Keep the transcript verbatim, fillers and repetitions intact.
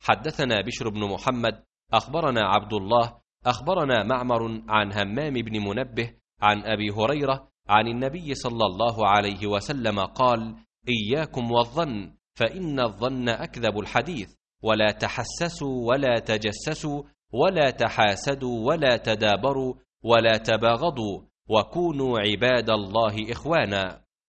حدثنا بشر بن محمد أخبرنا عبد الله أخبرنا معمر عن همام بن منبه عن أبي هريرة عن النبي صلى الله عليه وسلم قال: إياكم والظن، فإن الظن أكذب الحديث، ولا تحسسوا ولا تجسسوا ولا تحاسدوا ولا تدابروا ولا تباغضوا، وكونوا عباد الله إخوانا.